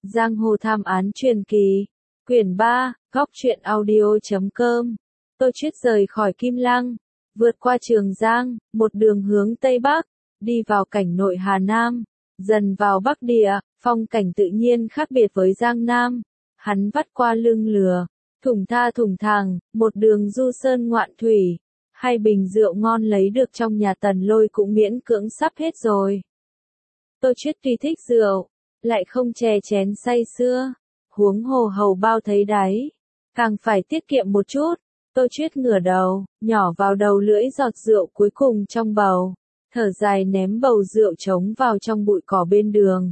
Giang hồ thám án truyền kỳ, quyển 3, góc truyện audio.com. Tô Chiết rời khỏi Kim Lăng, vượt qua Trường Giang, một đường hướng Tây Bắc, đi vào cảnh nội Hà Nam, dần vào Bắc Địa, phong cảnh tự nhiên khác biệt với Giang Nam. Hắn vắt qua lưng lừa, thủng thẳng, một đường du sơn ngoạn thủy, hai bình rượu ngon lấy được trong nhà Tần Lôi cũng miễn cưỡng sắp hết rồi. Tô Chiết tuy thích rượu, lại không chè chén say sưa, huống hồ hầu bao thấy đáy, càng phải tiết kiệm một chút. Tô Chiết ngửa đầu, nhỏ vào đầu lưỡi giọt rượu cuối cùng trong bầu, thở dài ném bầu rượu trống vào trong bụi cỏ bên đường.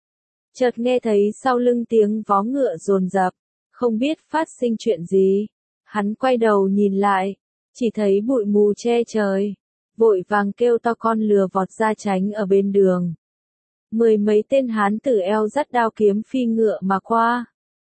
Chợt nghe thấy sau lưng tiếng vó ngựa dồn dập, không biết phát sinh chuyện gì. Hắn quay đầu nhìn lại, chỉ thấy bụi mù che trời, vội vàng kêu to con lừa vọt ra tránh ở bên đường. Mười mấy tên hán tử eo dắt đao kiếm phi ngựa mà qua.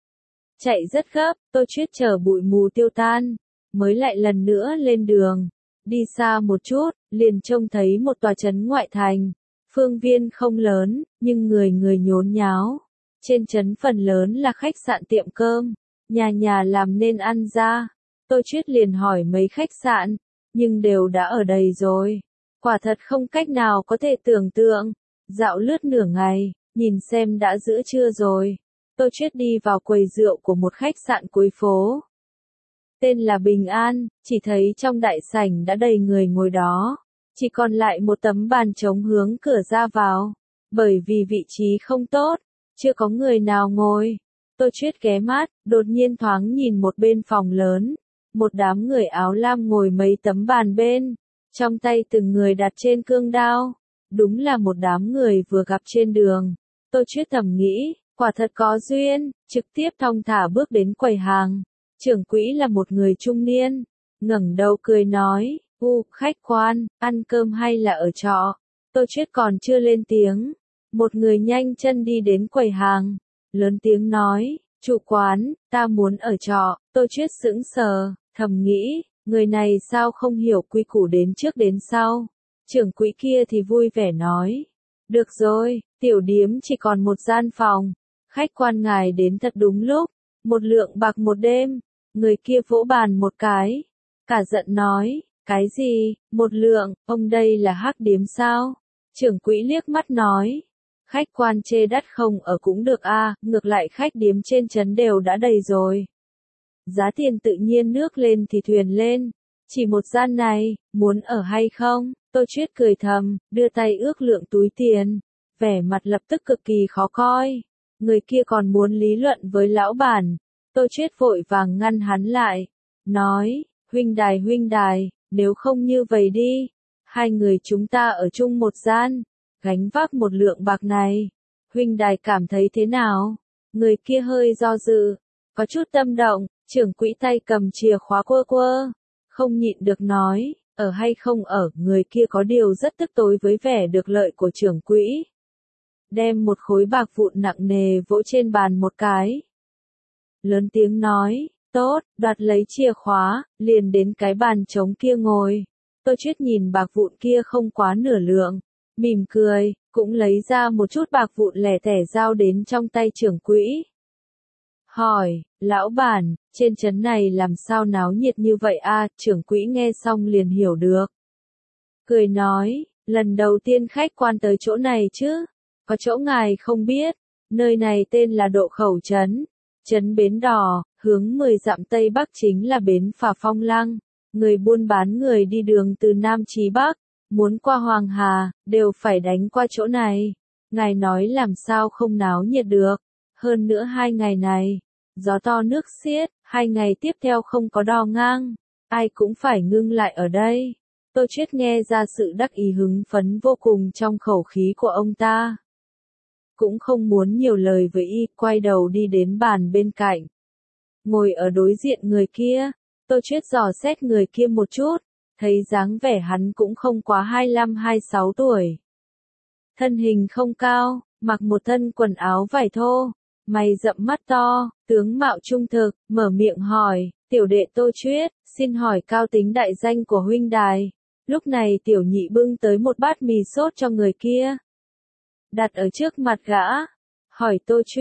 Chạy rất gấp, Tô Chiết chờ bụi mù tiêu tan, mới lại lần nữa lên đường. Đi xa một chút, liền trông thấy một tòa trấn ngoại thành. Phương viên không lớn, nhưng người người nhốn nháo. Trên trấn phần lớn là khách sạn tiệm cơm, nhà nhà làm nên ăn ra. Tô Chiết liền hỏi mấy khách sạn, nhưng đều đã ở đầy rồi. Quả thật không cách nào có thể tưởng tượng. Dạo lướt nửa ngày, nhìn xem đã giữa trưa rồi. Tô Chiết đi vào quầy rượu của một khách sạn cuối phố. Tên là Bình An, chỉ thấy trong đại sảnh đã đầy người ngồi đó. Chỉ còn lại một tấm bàn trống hướng cửa ra vào. Bởi vì vị trí không tốt, chưa có người nào ngồi. Tô Chiết ghé mắt, đột nhiên thoáng nhìn một bên phòng lớn. Một đám người áo lam ngồi mấy tấm bàn bên. Trong tay từng người đặt trên cương đao. Đúng là một đám người vừa gặp trên đường. Tô Chiết thầm nghĩ, quả thật có duyên, trực tiếp thong thả bước đến quầy hàng. Trưởng quỹ là một người trung niên, ngẩng đầu cười nói, khách quan, ăn cơm hay là ở trọ? Tô Chiết còn chưa lên tiếng. Một người nhanh chân đi đến quầy hàng, lớn tiếng nói, chủ quán, ta muốn ở trọ. Tô Chiết sững sờ, thầm nghĩ, người này sao không hiểu quy củ đến trước đến sau. Trưởng quỹ kia thì vui vẻ nói, được rồi, tiểu điếm chỉ còn một gian phòng, khách quan ngài đến thật đúng lúc, 1 lượng bạc một đêm. Người kia vỗ bàn một cái, cả giận nói, cái gì, 1 lượng, ông đây là hắc điếm sao? Trưởng quỹ liếc mắt nói, khách quan chê đắt không ở cũng được a, ngược lại khách điếm trên trấn đều đã đầy rồi. Giá tiền tự nhiên nước lên thì thuyền lên, chỉ một gian này, muốn ở hay không? Tô Chiết cười thầm, đưa tay ước lượng túi tiền, vẻ mặt lập tức cực kỳ khó coi. Người kia còn muốn lý luận với lão bản. Tô Chiết vội vàng ngăn hắn lại, nói, huynh đài, nếu không như vậy đi, hai người chúng ta ở chung một gian, gánh vác 1 lượng bạc này, huynh đài cảm thấy thế nào? Người kia hơi do dự, có chút tâm động, trưởng quỹ tay cầm chìa khóa quơ, không nhịn được nói, ở hay không ở, người kia có điều rất tức tối với vẻ được lợi của trưởng quỹ. Đem một khối bạc vụn nặng nề vỗ trên bàn một cái. Lớn tiếng nói, tốt, đoạt lấy chìa khóa, liền đến cái bàn trống kia ngồi. Tô Chiết nhìn bạc vụn kia không quá nửa lượng, mỉm cười, cũng lấy ra một chút bạc vụn lẻ tẻ giao đến trong tay trưởng quỹ. Hỏi, lão bản, trên trấn này làm sao náo nhiệt như vậy a? Trưởng quỹ nghe xong liền hiểu được. Cười nói, lần đầu tiên khách quan tới chỗ này chứ, có chỗ ngài không biết, nơi này tên là Độ Khẩu Trấn. Trấn Bến Đỏ, hướng 10 dặm Tây Bắc chính là bến phà Phong Lăng. Người buôn bán người đi đường từ Nam chí Bắc, muốn qua Hoàng Hà, đều phải đánh qua chỗ này. Ngài nói làm sao không náo nhiệt được. Hơn nữa 2 ngày này, gió to nước xiết, 2 ngày tiếp theo không có đò ngang. Ai cũng phải ngưng lại ở đây. Tô Chiết nghe ra sự đắc ý hứng phấn vô cùng trong khẩu khí của ông ta. Cũng không muốn nhiều lời với y, quay đầu đi đến bàn bên cạnh. Ngồi ở đối diện người kia, Tô Chiết dò xét người kia một chút, thấy dáng vẻ hắn cũng không quá 25-26 tuổi. Thân hình không cao, mặc một thân quần áo vải thô, mày rậm mắt to, tướng mạo trung thực, mở miệng hỏi, tiểu đệ Tô Chiết, xin hỏi cao tính đại danh của huynh đài. Lúc này tiểu nhị bưng tới một bát mì sốt cho người kia. Đặt ở trước mặt gã, hỏi Tô Chiết,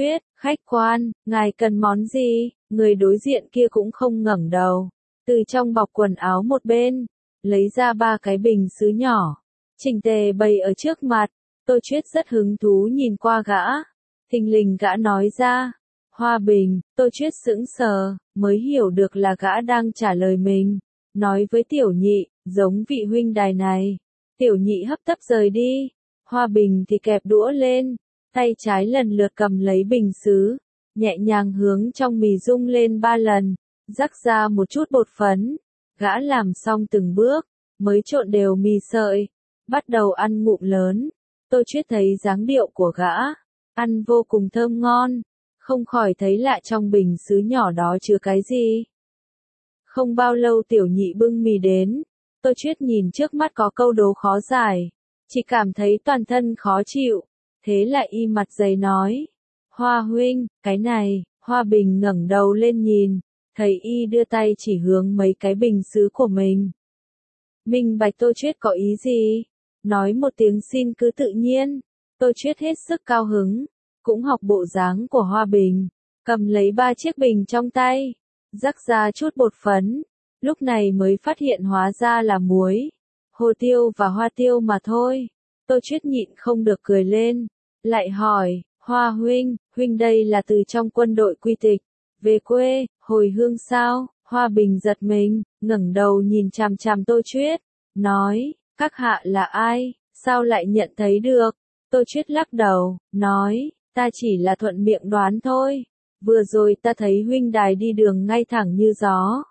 Khách quan, ngài cần món gì? Người đối diện kia cũng không ngẩng đầu. Từ trong bọc quần áo một bên, lấy ra 3 cái bình sứ nhỏ. Chỉnh tề bày ở trước mặt. Tô Chuyết rất hứng thú nhìn qua gã. Thình lình gã nói ra. Hoa bình, Tô Chuyết sững sờ, mới hiểu được là gã đang trả lời mình. Nói với tiểu nhị, giống vị huynh đài này. Tiểu nhị hấp tấp rời đi. Hoa bình thì kẹp đũa lên. Tay trái lần lượt cầm lấy bình sứ. Nhẹ nhàng hướng trong mì rung lên 3 lần. Rắc ra một chút bột phấn. Gã làm xong từng bước. Mới trộn đều mì sợi. Bắt đầu ăn ngụm lớn. Tô Chuyết thấy dáng điệu của gã. Ăn vô cùng thơm ngon. Không khỏi thấy lạ trong bình sứ nhỏ đó chứa cái gì. Không bao lâu tiểu nhị bưng mì đến. Tô Chuyết nhìn trước mắt có câu đố khó giải. Chỉ cảm thấy toàn thân khó chịu. Thế lại y mặt dày nói. Hoa huynh, cái này. Hoa bình ngẩng đầu lên nhìn. Thấy y đưa tay chỉ hướng mấy cái bình sứ của mình. Minh bạch Tô Chuyết có ý gì? Nói một tiếng xin cứ tự nhiên. Tô Chuyết hết sức cao hứng. Cũng học bộ dáng của Hoa bình. Cầm lấy 3 chiếc bình trong tay. Rắc ra chút bột phấn. Lúc này mới phát hiện hóa ra là muối, hồ tiêu và hoa tiêu mà thôi. Tô Chuyết nhịn không được cười lên. Lại hỏi, Hoa huynh, huynh đây là từ trong quân đội quy tịch. Về quê, hồi hương sao? Hoa bình giật mình, ngẩng đầu nhìn chằm chằm Tô Chuyết. Nói, các hạ là ai? Sao lại nhận thấy được? Tô Chuyết lắc đầu, nói, ta chỉ là thuận miệng đoán thôi. Vừa rồi ta thấy huynh đài đi đường ngay thẳng như gió.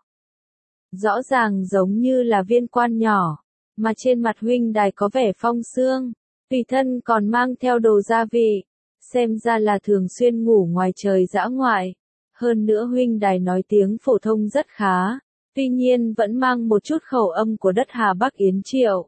Rõ ràng giống như là viên quan nhỏ, mà trên mặt huynh đài có vẻ phong sương, tùy thân còn mang theo đồ gia vị, xem ra là thường xuyên ngủ ngoài trời dã ngoại. Hơn nữa huynh đài nói tiếng phổ thông rất khá, tuy nhiên vẫn mang một chút khẩu âm của đất Hà Bắc Yến Triệu.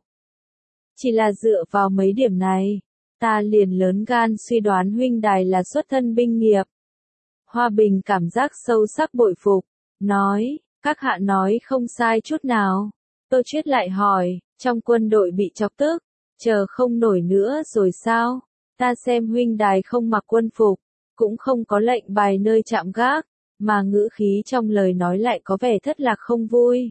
Chỉ là dựa vào mấy điểm này, ta liền lớn gan suy đoán huynh đài là xuất thân binh nghiệp. Hoa bình cảm giác sâu sắc bội phục, nói, các hạ nói không sai chút nào. Tô Chuyết lại hỏi, trong quân đội bị chọc tức, chờ không nổi nữa rồi sao? Ta xem huynh đài không mặc quân phục, cũng không có lệnh bài nơi chạm gác, mà ngữ khí trong lời nói lại có vẻ thất lạc không vui.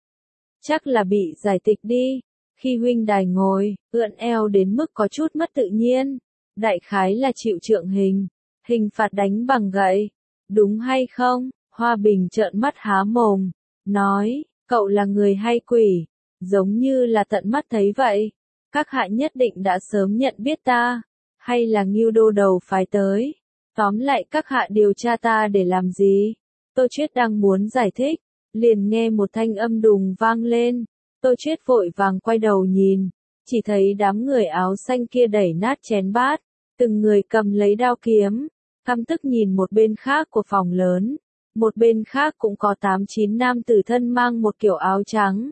Chắc là bị giải tịch đi. Khi huynh đài ngồi, ưỡn eo đến mức có chút mất tự nhiên, đại khái là chịu trượng hình, hình phạt đánh bằng gậy. Đúng hay không? Hoa bình trợn mắt há mồm, nói, cậu là người hay quỷ? Giống như là tận mắt thấy vậy. Các hạ nhất định đã sớm nhận biết ta, hay là Ngưu Đô đầu phái tới? Tóm lại các hạ điều tra ta để làm gì? Tô Chuyết đang muốn giải thích, liền nghe một thanh âm đùng vang lên. Tô Chuyết vội vàng quay đầu nhìn, chỉ thấy đám người áo xanh kia đẩy nát chén bát, từng người cầm lấy đao kiếm, căm tức nhìn một bên khác của phòng lớn. Một bên khác cũng có 8-9 nam tử thân mang một kiểu áo trắng.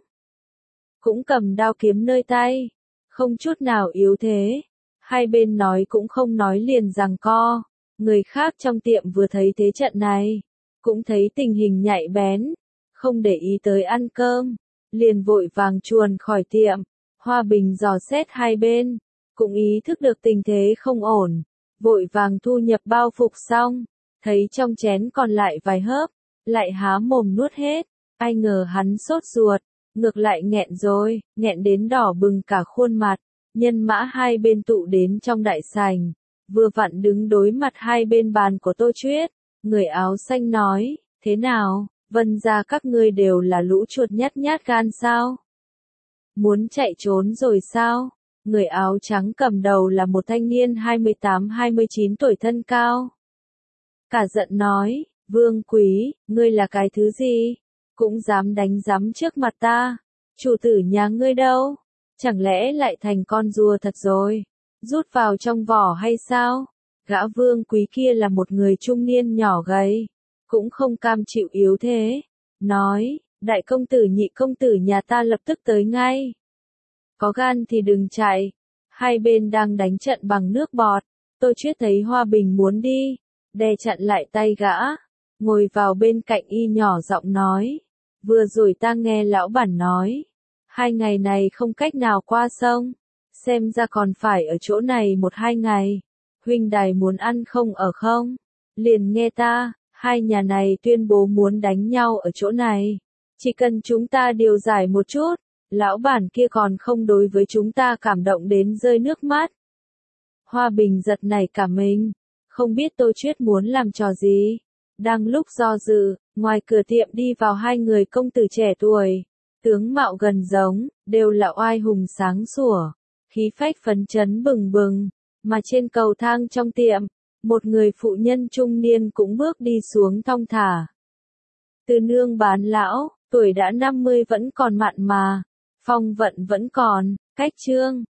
Cũng cầm đao kiếm nơi tay, không chút nào yếu thế. Hai bên nói cũng không nói liền giằng co. Người khác trong tiệm vừa thấy thế trận này, cũng thấy tình hình nhạy bén, không để ý tới ăn cơm, liền vội vàng chuồn khỏi tiệm. Hoa bình dò xét hai bên, cũng ý thức được tình thế không ổn, vội vàng thu nhập bao phục xong, thấy trong chén còn lại vài hớp, lại há mồm nuốt hết. Ai ngờ hắn sốt ruột, ngược lại nghẹn rồi, nghẹn đến đỏ bừng cả khuôn mặt. Nhân mã hai bên tụ đến trong đại sảnh, vừa vặn đứng đối mặt hai bên bàn của Tô Chuyết. Người áo xanh nói, thế nào, Vân gia các ngươi đều là lũ chuột nhát nhát gan sao? Muốn chạy trốn rồi sao? Người áo trắng cầm đầu là một thanh niên 28-29 tuổi thân cao. Cả giận nói, Vương Quý, ngươi là cái thứ gì? Cũng dám đánh giám trước mặt ta? Chủ tử nhà ngươi đâu? Chẳng lẽ lại thành con rùa thật rồi? Rút vào trong vỏ hay sao? Gã Vương Quý kia là một người trung niên nhỏ gầy, cũng không cam chịu yếu thế. Nói, đại công tử nhị công tử nhà ta lập tức tới ngay. Có gan thì đừng chạy. Hai bên đang đánh trận bằng nước bọt. Tô Chuyết thấy Hoa Bình muốn đi, đè chặn lại tay gã, ngồi vào bên cạnh y nhỏ giọng nói. Vừa rồi ta nghe lão bản nói, 2 ngày này không cách nào qua sông, xem ra còn phải ở chỗ này 1-2 ngày. Huynh đài muốn ăn không ở không? liền nghe ta, hai nhà này tuyên bố muốn đánh nhau ở chỗ này. Chỉ cần chúng ta điều giải một chút, lão bản kia còn không đối với chúng ta cảm động đến rơi nước mắt. Hoa Bình giật nảy cả mình, không biết Tô Chuyết muốn làm trò gì. Đang lúc do dự, ngoài cửa tiệm đi vào hai người công tử trẻ tuổi, tướng mạo gần giống, đều là oai hùng sáng sủa, khí phách phấn chấn bừng bừng, mà trên cầu thang trong tiệm, một người phụ nhân trung niên cũng bước đi xuống thong thả. Từ nương bán lão, tuổi đã 50 vẫn còn mặn mà, phong vận vẫn còn, cách trương,